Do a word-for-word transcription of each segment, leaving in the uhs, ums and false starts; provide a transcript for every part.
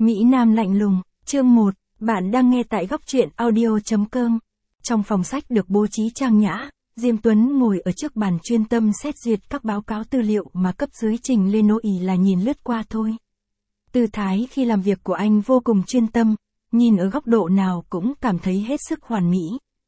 Mỹ Nam lạnh lùng, chương một, bạn đang nghe tại góc truyện audio chấm com. Trong phòng sách được bố trí trang nhã, Diêm Tuấn ngồi ở trước bàn chuyên tâm xét duyệt các báo cáo tư liệu mà cấp dưới trình lên, nô ỷ là nhìn lướt qua thôi. Tư thái khi làm việc của anh vô cùng chuyên tâm, nhìn ở góc độ nào cũng cảm thấy hết sức hoàn mỹ.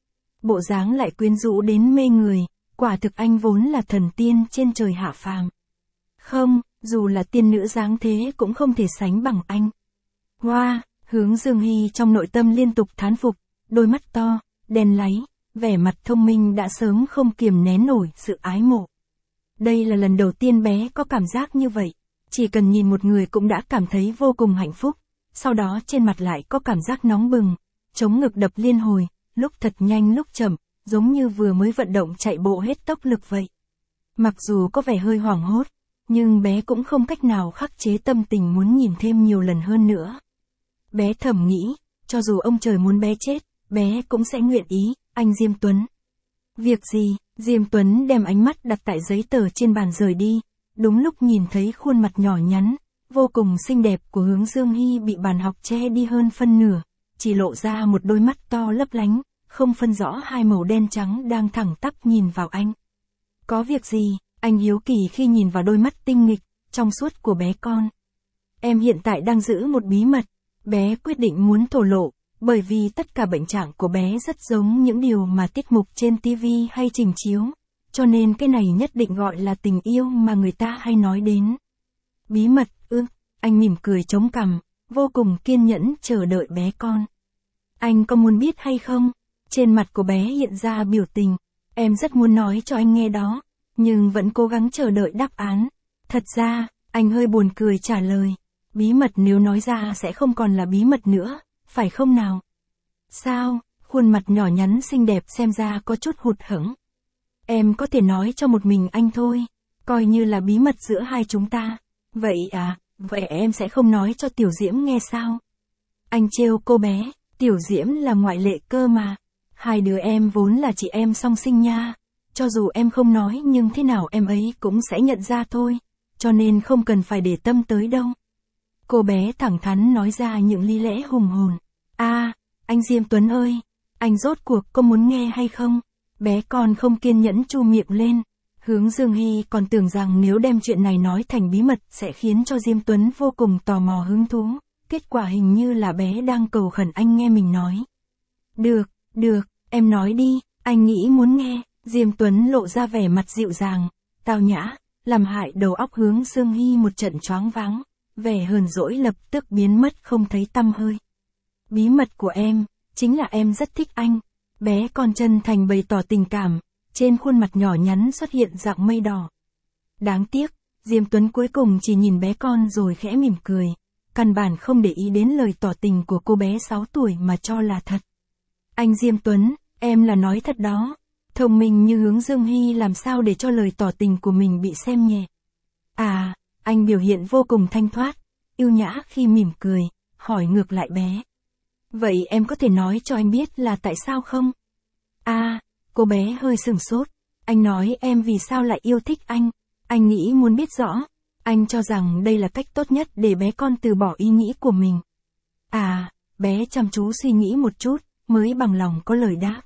Bộ dáng lại quyến rũ đến mê người, quả thực anh vốn là thần tiên trên trời hạ phàm. Không, dù là tiên nữ dáng thế cũng không thể sánh bằng anh. Hoa, wow, Hướng Dương Hy trong nội tâm liên tục thán phục, đôi mắt to, đen láy, vẻ mặt thông minh đã sớm không kiềm nén nổi sự ái mộ. Đây là lần đầu tiên bé có cảm giác như vậy, chỉ cần nhìn một người cũng đã cảm thấy vô cùng hạnh phúc, sau đó trên mặt lại có cảm giác nóng bừng, chống ngực đập liên hồi, lúc thật nhanh lúc chậm, giống như vừa mới vận động chạy bộ hết tốc lực vậy. Mặc dù có vẻ hơi hoảng hốt, nhưng bé cũng không cách nào khắc chế tâm tình muốn nhìn thêm nhiều lần hơn nữa. Bé thầm nghĩ, cho dù ông trời muốn bé chết, bé cũng sẽ nguyện ý, anh Diêm Tuấn. Việc gì? Diêm Tuấn đem ánh mắt đặt tại giấy tờ trên bàn rời đi, đúng lúc nhìn thấy khuôn mặt nhỏ nhắn, vô cùng xinh đẹp của Hướng Dương Hy bị bàn học che đi hơn phân nửa, chỉ lộ ra một đôi mắt to lấp lánh, không phân rõ hai màu đen trắng đang thẳng tắp nhìn vào anh. Có việc gì? Anh hiếu kỳ khi nhìn vào đôi mắt tinh nghịch, trong suốt của bé con. Em hiện tại đang giữ một bí mật, bé quyết định muốn thổ lộ, bởi vì tất cả bệnh trạng của bé rất giống những điều mà tiết mục trên ti vi hay trình chiếu, cho nên cái này nhất định gọi là tình yêu mà người ta hay nói đến. Bí mật, ư, anh mỉm cười chống cằm, vô cùng kiên nhẫn chờ đợi bé con. Anh có muốn biết hay không? Trên mặt của bé hiện ra biểu tình, em rất muốn nói cho anh nghe đó, nhưng vẫn cố gắng chờ đợi đáp án. Thật ra, anh hơi buồn cười trả lời, bí mật nếu nói ra sẽ không còn là bí mật nữa, phải không nào? Sao? Khuôn mặt nhỏ nhắn xinh đẹp xem ra có chút hụt hẫng. Em có thể nói cho một mình anh thôi, coi như là bí mật giữa hai chúng ta. Vậy à, vậy em sẽ không nói cho Tiểu Diễm nghe sao? Anh trêu cô bé, Tiểu Diễm là ngoại lệ cơ mà. Hai đứa em vốn là chị em song sinh nha. Cho dù em không nói nhưng thế nào em ấy cũng sẽ nhận ra thôi, cho nên không cần phải để tâm tới đâu. Cô bé thẳng thắn nói ra những lý lẽ hùng hồn. À, anh Diêm Tuấn ơi, anh rốt cuộc có muốn nghe hay không? Bé con không kiên nhẫn chu miệng lên. Hướng Dương Hy còn tưởng rằng nếu đem chuyện này nói thành bí mật sẽ khiến cho Diêm Tuấn vô cùng tò mò hứng thú. Kết quả hình như là bé đang cầu khẩn anh nghe mình nói. Được, được, em nói đi, anh nghĩ muốn nghe. Diêm Tuấn lộ ra vẻ mặt dịu dàng, tao nhã, làm hại đầu óc Hướng Dương Hy một trận choáng váng, vẻ hờn dỗi lập tức biến mất không thấy tăm hơi. Bí mật của em, chính là em rất thích anh. Bé con chân thành bày tỏ tình cảm, trên khuôn mặt nhỏ nhắn xuất hiện dạng mây đỏ. Đáng tiếc, Diêm Tuấn cuối cùng chỉ nhìn bé con rồi khẽ mỉm cười, căn bản không để ý đến lời tỏ tình của cô bé sáu tuổi mà cho là thật. Anh Diêm Tuấn, em là nói thật đó. Thông minh như Hướng Dương Hy làm sao để cho lời tỏ tình của mình bị xem nhẹ. À, anh biểu hiện vô cùng thanh thoát, yêu nhã khi mỉm cười, hỏi ngược lại bé. Vậy em có thể nói cho anh biết là tại sao không? À, cô bé hơi sửng sốt, anh nói em vì sao lại yêu thích anh, anh nghĩ muốn biết rõ, anh cho rằng đây là cách tốt nhất để bé con từ bỏ ý nghĩ của mình. À, bé chăm chú suy nghĩ một chút, mới bằng lòng có lời đáp.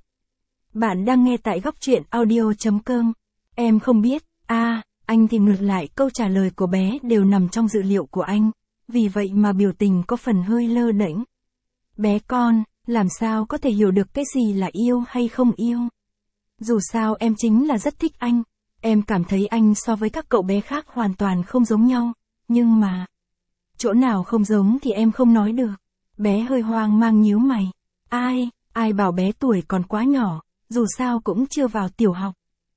Bạn đang nghe tại góc truyện audio chấm com. Em không biết, à, anh thì ngược lại câu trả lời của bé đều nằm trong dự liệu của anh, vì vậy mà biểu tình có phần hơi lơ đễnh. Bé con, làm sao có thể hiểu được cái gì là yêu hay không yêu? Dù sao em chính là rất thích anh, em cảm thấy anh so với các cậu bé khác hoàn toàn không giống nhau, nhưng mà... Chỗ nào không giống thì em không nói được. Bé hơi hoang mang nhíu mày. Ai, ai bảo bé tuổi còn quá nhỏ, dù sao cũng chưa vào tiểu học.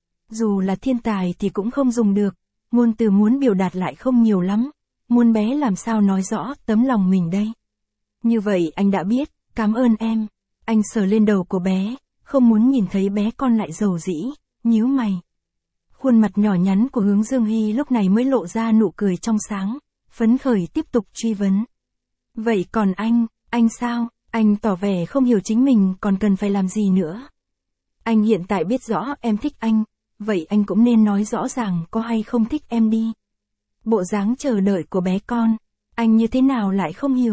Dù là thiên tài thì cũng không dùng được, ngôn từ muốn biểu đạt lại không nhiều lắm, muốn bé làm sao nói rõ tấm lòng mình đây. Như vậy anh đã biết, cảm ơn em. Anh sờ lên đầu của bé, không muốn nhìn thấy bé con lại dầu dĩ, nhíu mày. Khuôn mặt nhỏ nhắn của Hướng Dương Hy lúc này mới lộ ra nụ cười trong sáng, phấn khởi tiếp tục truy vấn. Vậy còn anh, anh sao? Anh tỏ vẻ không hiểu chính mình còn cần phải làm gì nữa. Anh hiện tại biết rõ em thích anh, vậy anh cũng nên nói rõ ràng có hay không thích em đi. Bộ dáng chờ đợi của bé con, anh như thế nào lại không hiểu.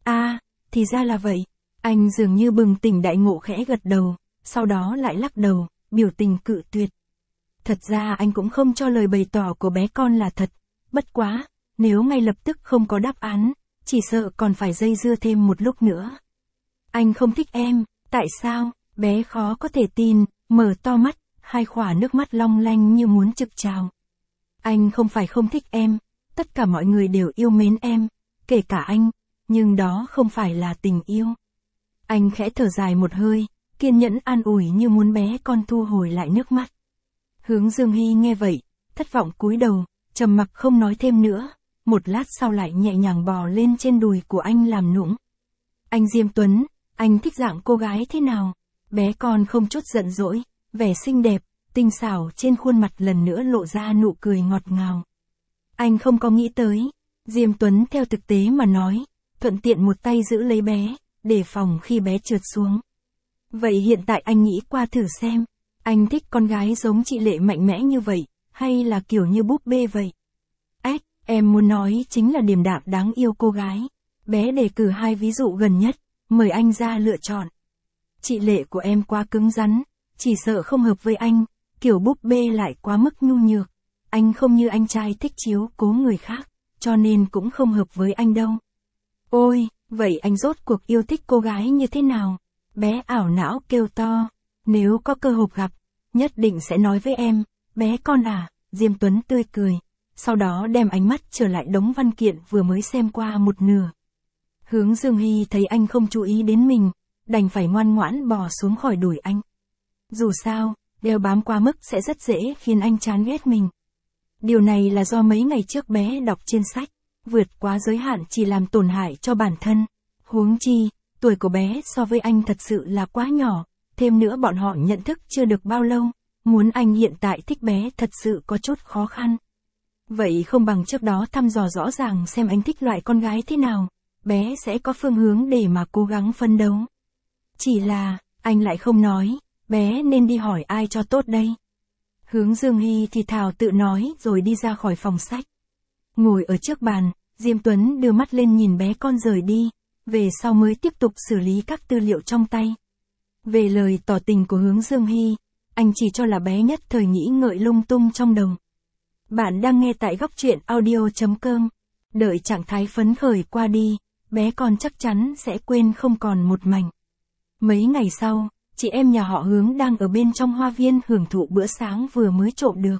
À, thì ra là vậy. Anh dường như bừng tỉnh đại ngộ khẽ gật đầu, sau đó lại lắc đầu, biểu tình cự tuyệt. Thật ra anh cũng không cho lời bày tỏ của bé con là thật, bất quá, nếu ngay lập tức không có đáp án, chỉ sợ còn phải dây dưa thêm một lúc nữa. Anh không thích em, tại sao? Bé khó có thể tin, mở to mắt, hai khỏa nước mắt long lanh như muốn trực trào. Anh không phải không thích em, tất cả mọi người đều yêu mến em, kể cả anh, nhưng đó không phải là tình yêu. Anh khẽ thở dài một hơi, kiên nhẫn an ủi như muốn bé con thu hồi lại nước mắt. Hướng Dương Hy nghe vậy, thất vọng cúi đầu, trầm mặc không nói thêm nữa, một lát sau lại nhẹ nhàng bò lên trên đùi của anh làm nũng. Anh Diêm Tuấn, anh thích dạng cô gái thế nào? Bé con không chút giận dỗi, vẻ xinh đẹp, tinh xảo trên khuôn mặt lần nữa lộ ra nụ cười ngọt ngào. Anh không có nghĩ tới, Diêm Tuấn theo thực tế mà nói, thuận tiện một tay giữ lấy bé, để phòng khi bé trượt xuống. Vậy hiện tại anh nghĩ qua thử xem, anh thích con gái giống chị Lệ mạnh mẽ như vậy, hay là kiểu như búp bê vậy? Ếch, em muốn nói chính là điềm đạm đáng yêu cô gái. Bé đề cử hai ví dụ gần nhất, mời anh ra lựa chọn. Chị Lệ của em quá cứng rắn, chỉ sợ không hợp với anh, kiểu búp bê lại quá mức nhu nhược. Anh không như anh trai thích chiếu cố người khác, cho nên cũng không hợp với anh đâu. Ôi, vậy anh rốt cuộc yêu thích cô gái như thế nào? Bé ảo não kêu to, nếu có cơ hội gặp, nhất định sẽ nói với em, bé con à, Diêm Tuấn tươi cười, sau đó đem ánh mắt trở lại đống văn kiện vừa mới xem qua một nửa. Hướng Dương Hy thấy anh không chú ý đến mình, đành phải ngoan ngoãn bò xuống khỏi đùi anh. Dù sao, đeo bám quá mức sẽ rất dễ khiến anh chán ghét mình. Điều này là do mấy ngày trước bé đọc trên sách, vượt quá giới hạn chỉ làm tổn hại cho bản thân. Huống chi, tuổi của bé so với anh thật sự là quá nhỏ, thêm nữa bọn họ nhận thức chưa được bao lâu, muốn anh hiện tại thích bé thật sự có chút khó khăn. Vậy không bằng trước đó thăm dò rõ ràng xem anh thích loại con gái thế nào, bé sẽ có phương hướng để mà cố gắng phấn đấu. Chỉ là, anh lại không nói, bé nên đi hỏi ai cho tốt đây. Hướng Dương Hy thì thào tự nói rồi đi ra khỏi phòng sách. Ngồi ở trước bàn, Diêm Tuấn đưa mắt lên nhìn bé con rời đi, về sau mới tiếp tục xử lý các tư liệu trong tay. Về lời tỏ tình của Hướng Dương Hy, anh chỉ cho là bé nhất thời nghĩ ngợi lung tung trong đầu. Bạn đang nghe tại góc truyện audio chấm com. Đợi trạng thái phấn khởi qua đi, bé con chắc chắn sẽ quên không còn một mảnh. Mấy ngày sau, chị em nhà họ Hướng đang ở bên trong hoa viên hưởng thụ bữa sáng vừa mới trộm được.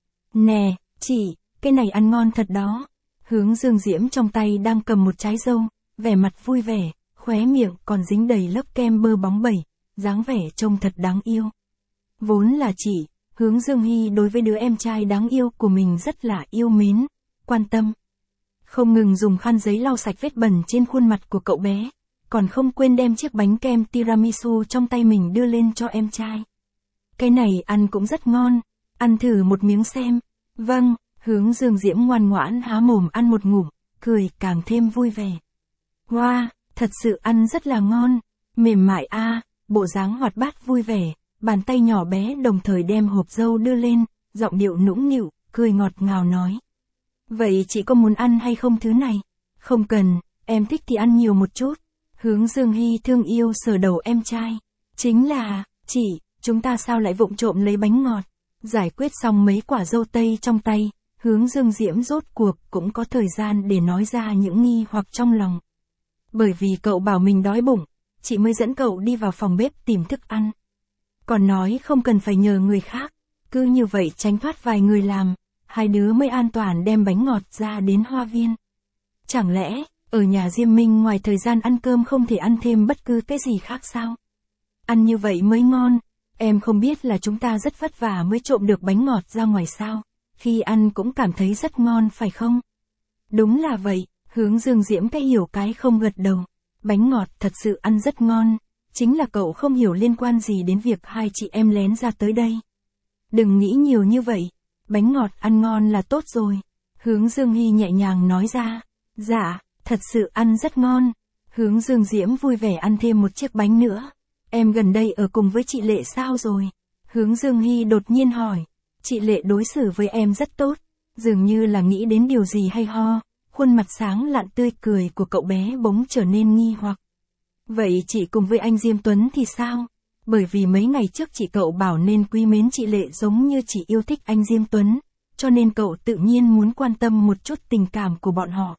Nè, chị, cái này ăn ngon thật đó. Hướng Dương Diễm trong tay đang cầm một trái dâu, vẻ mặt vui vẻ, khóe miệng còn dính đầy lớp kem bơ bóng bẩy, dáng vẻ trông thật đáng yêu. Vốn là chị, Hướng Dương Hy đối với đứa em trai đáng yêu của mình rất là yêu mến, quan tâm. Không ngừng dùng khăn giấy lau sạch vết bẩn trên khuôn mặt của cậu bé, còn không quên đem chiếc bánh kem tiramisu trong tay mình đưa lên cho em trai. Cái này ăn cũng rất ngon, ăn thử một miếng xem. Vâng, Hướng Dương Diễm ngoan ngoãn há mồm ăn một ngụm, cười càng thêm vui vẻ. Wow, thật sự ăn rất là ngon, mềm mại a, à, bộ dáng hoạt bát vui vẻ, bàn tay nhỏ bé đồng thời đem hộp dâu đưa lên, giọng điệu nũng nịu, cười ngọt ngào nói. Vậy chị có muốn ăn hay không thứ này? Không cần, em thích thì ăn nhiều một chút. Hướng Dương Hy thương yêu sờ đầu em trai. Chính là, chị, chúng ta sao lại vụng trộm lấy bánh ngọt? Giải quyết xong mấy quả dâu tây trong tay, Hướng Dương Diễm rốt cuộc cũng có thời gian để nói ra những nghi hoặc trong lòng. Bởi vì cậu bảo mình đói bụng, chị mới dẫn cậu đi vào phòng bếp tìm thức ăn. Còn nói không cần phải nhờ người khác, cứ như vậy tránh thoát vài người làm, hai đứa mới an toàn đem bánh ngọt ra đến hoa viên. Chẳng lẽ, ở nhà Diêm Minh ngoài thời gian ăn cơm không thể ăn thêm bất cứ cái gì khác sao? Ăn như vậy mới ngon, em không biết là chúng ta rất vất vả mới trộm được bánh ngọt ra ngoài sao, khi ăn cũng cảm thấy rất ngon phải không? Đúng là vậy, Hướng Dương Diễm cái hiểu cái không gật đầu, bánh ngọt thật sự ăn rất ngon, chính là cậu không hiểu liên quan gì đến việc hai chị em lén ra tới đây. Đừng nghĩ nhiều như vậy, bánh ngọt ăn ngon là tốt rồi, Hướng Dương Hy nhẹ nhàng nói ra. Dạ, thật sự ăn rất ngon. Hướng Dương Diễm vui vẻ ăn thêm một chiếc bánh nữa. Em gần đây ở cùng với chị Lệ sao rồi? Hướng Dương Hy đột nhiên hỏi. Chị Lệ đối xử với em rất tốt, dường như là nghĩ đến điều gì hay ho, Khuôn mặt sáng lạn tươi cười của cậu bé bỗng trở nên nghi hoặc. Vậy chị cùng với anh Diêm Tuấn thì sao? Bởi vì mấy ngày trước chị cậu bảo nên quý mến chị Lệ giống như chị yêu thích anh Diêm Tuấn, cho nên cậu tự nhiên muốn quan tâm một chút tình cảm của bọn họ.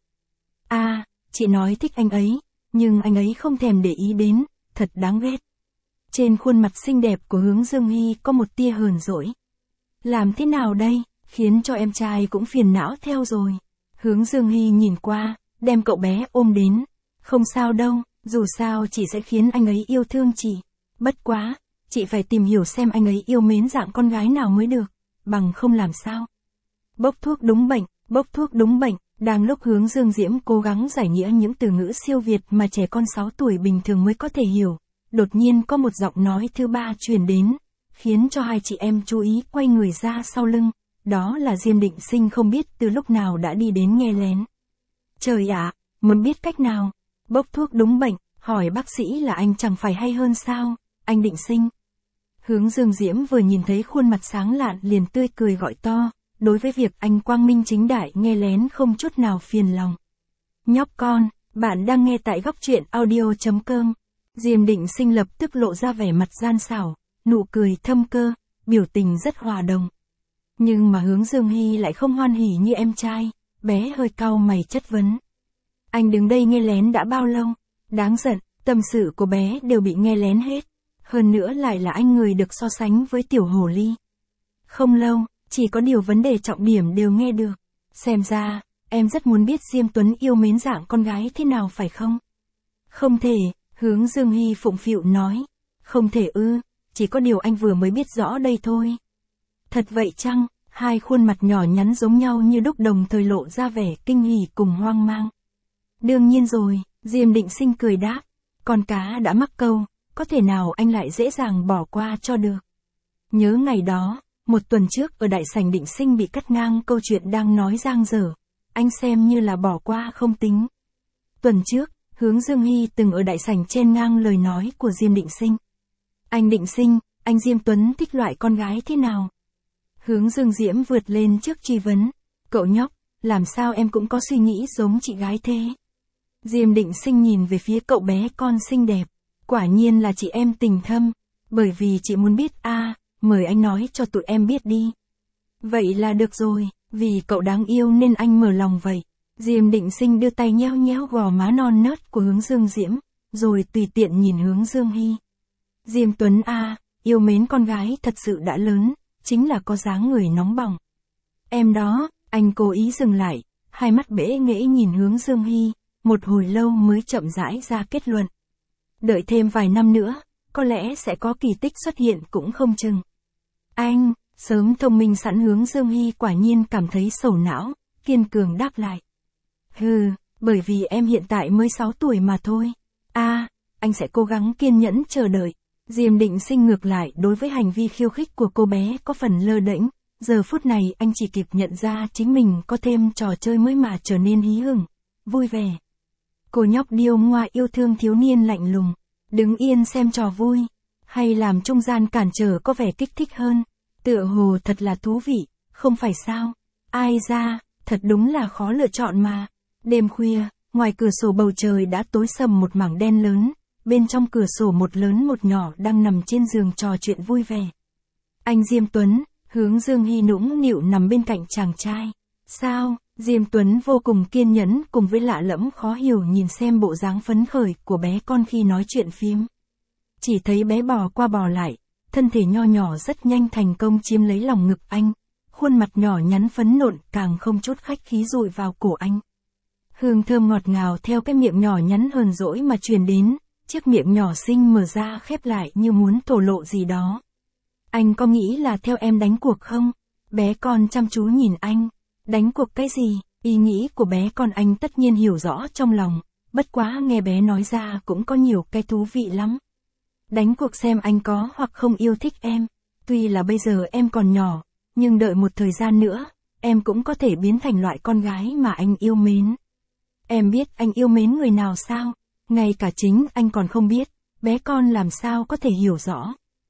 À, chị nói thích anh ấy, nhưng anh ấy không thèm để ý đến, thật đáng ghét. Trên khuôn mặt xinh đẹp của Hướng Dương Hy có một tia hờn dỗi. Làm thế nào đây, khiến cho em trai cũng phiền não theo rồi. Hướng Dương Hy nhìn qua, đem cậu bé ôm đến. Không sao đâu, dù sao chị sẽ khiến anh ấy yêu thương chị. Bất quá, chị phải tìm hiểu xem anh ấy yêu mến dạng con gái nào mới được, bằng không làm sao. Bốc thuốc đúng bệnh, bốc thuốc đúng bệnh. Đang lúc Hướng Dương Diễm cố gắng giải nghĩa những từ ngữ siêu việt mà trẻ con sáu tuổi bình thường mới có thể hiểu, đột nhiên có một giọng nói thứ ba truyền đến, khiến cho hai chị em chú ý quay người ra sau lưng, đó là Diêm Định Sinh không biết từ lúc nào đã đi đến nghe lén. Trời ạ, muốn biết cách nào? Bốc thuốc đúng bệnh, hỏi bác sĩ là anh chẳng phải hay hơn sao, anh Định Sinh. Hướng Dương Diễm vừa nhìn thấy khuôn mặt sáng lạn liền tươi cười gọi to. Đối với việc anh quang minh chính đại nghe lén không chút nào phiền lòng. Nhóc con, bạn đang nghe tại góc truyện audio chấm com. Diêm Định Sinh lập tức lộ ra vẻ mặt gian xảo, nụ cười thâm cơ, biểu tình rất hòa đồng. Nhưng mà Hướng Dương Hy lại không hoan hỉ như em trai, bé hơi cau mày chất vấn. Anh đứng đây nghe lén đã bao lâu? Đáng giận, tâm sự của bé đều bị nghe lén hết. Hơn nữa lại là anh người được so sánh với tiểu hồ ly. Không lâu. Chỉ có điều vấn đề trọng điểm đều nghe được. Xem ra, em rất muốn biết Diêm Tuấn yêu mến dạng con gái thế nào phải không? Không thể, Hướng Dương Hy phụng phịu nói. Không thể ư, chỉ có điều anh vừa mới biết rõ đây thôi. Thật vậy chăng? Hai khuôn mặt nhỏ nhắn giống nhau như đúc đồng thời lộ ra vẻ kinh hỉ cùng hoang mang. Đương nhiên rồi, Diêm Định Sinh cười đáp. Con cá đã mắc câu, có thể nào anh lại dễ dàng bỏ qua cho được. Nhớ ngày đó. Một tuần trước ở đại sảnh Định Sinh bị cắt ngang câu chuyện đang nói dang dở, anh xem như là bỏ qua không tính. Tuần trước, Hướng Dương Hy từng ở đại sảnh chen ngang lời nói của Diêm Định Sinh. Anh Định Sinh, anh Diêm Tuấn thích loại con gái thế nào? Hướng Dương Diễm vượt lên trước truy vấn. Cậu nhóc, làm sao em cũng có suy nghĩ giống chị gái thế? Diêm Định Sinh nhìn về phía cậu bé con xinh đẹp. Quả nhiên là chị em tình thâm, bởi vì chị muốn biết a. À, mời anh nói cho tụi em biết đi. Vậy là được rồi, vì cậu đáng yêu nên anh mở lòng vậy. Diêm Định Sinh đưa tay nhéo nhéo gò má non nớt của Hướng Dương Diễm, rồi tùy tiện nhìn Hướng Dương Hy. Diêm Tuấn a, à, yêu mến con gái thật sự đã lớn, chính là có dáng người nóng bỏng. Em đó, anh cố ý dừng lại, hai mắt bẽ nghễ nhìn Hướng Dương Hy, một hồi lâu mới chậm rãi ra kết luận. Đợi thêm vài năm nữa, có lẽ sẽ có kỳ tích xuất hiện cũng không chừng. Anh, sớm thông minh sẵn. Hướng Dương Hy quả nhiên cảm thấy sầu não, kiên cường đáp lại. Hừ, bởi vì em hiện tại mới sáu tuổi mà thôi. A, à, anh sẽ cố gắng kiên nhẫn chờ đợi. Diêm Định Sinh ngược lại đối với hành vi khiêu khích của cô bé có phần lơ đễnh, giờ phút này anh chỉ kịp nhận ra chính mình có thêm trò chơi mới mà trở nên hí hửng, vui vẻ. Cô nhóc điêu ngoa yêu thương thiếu niên lạnh lùng, đứng yên xem trò vui, hay làm trung gian cản trở có vẻ kích thích hơn, tựa hồ thật là thú vị, không phải sao? Ai ra, thật đúng là khó lựa chọn mà. Đêm khuya, ngoài cửa sổ bầu trời đã tối sầm một mảng đen lớn, bên trong cửa sổ một lớn một nhỏ đang nằm trên giường trò chuyện vui vẻ. Anh Diêm Tuấn, Hướng Dương Hy nũng nịu nằm bên cạnh chàng trai. Sao? Diêm Tuấn vô cùng kiên nhẫn cùng với lạ lẫm khó hiểu nhìn xem bộ dáng phấn khởi của bé con khi nói chuyện phím. Chỉ thấy bé bò qua bò lại, thân thể nho nhỏ rất nhanh thành công chiếm lấy lòng ngực anh, khuôn mặt nhỏ nhắn phấn nộn càng không chút khách khí dụi vào cổ anh. Hương thơm ngọt ngào theo cái miệng nhỏ nhắn hờn dỗi mà truyền đến, chiếc miệng nhỏ xinh mở ra khép lại như muốn thổ lộ gì đó. Anh có nghĩ là theo em đánh cuộc không? Bé con chăm chú nhìn anh. Đánh cuộc cái gì? Ý nghĩ của bé con anh tất nhiên hiểu rõ trong lòng, bất quá nghe bé nói ra cũng có nhiều cái thú vị lắm. Đánh cuộc xem anh có hoặc không yêu thích em. Tuy là bây giờ em còn nhỏ, nhưng đợi một thời gian nữa, em cũng có thể biến thành loại con gái mà anh yêu mến. Em biết anh yêu mến người nào sao? Ngay cả chính anh còn không biết, bé con làm sao có thể hiểu rõ.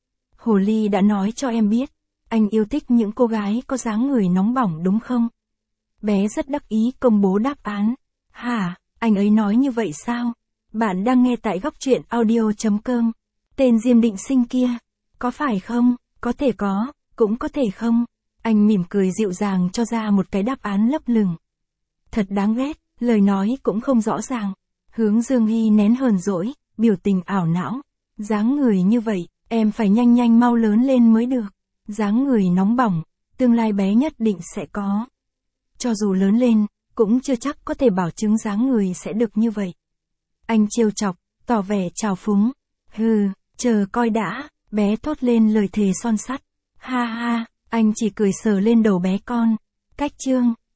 Hồ ly đã nói cho em biết, anh yêu thích những cô gái có dáng người nóng bỏng đúng không? Bé rất đắc ý công bố đáp án. Hả, anh ấy nói như vậy sao? Bạn đang nghe tại góc truyện audio.com. Tên Diêm Định Sinh kia, có phải không? Có thể có, cũng có thể không. Anh mỉm cười dịu dàng cho ra một cái đáp án lấp lửng. Thật đáng ghét, lời nói cũng không rõ ràng. Hướng Dương Hy nén hờn dỗi, biểu tình ảo não. Dáng người như vậy, em phải nhanh nhanh mau lớn lên mới được. Dáng người nóng bỏng, tương lai bé nhất định sẽ có. Cho dù lớn lên, cũng chưa chắc có thể bảo chứng dáng người sẽ được như vậy. Anh trêu chọc, tỏ vẻ trào phúng. Hừ, chờ coi đã, bé thốt lên lời thề son sắt. Ha ha, anh chỉ cười sờ lên đầu bé con. Cách chương.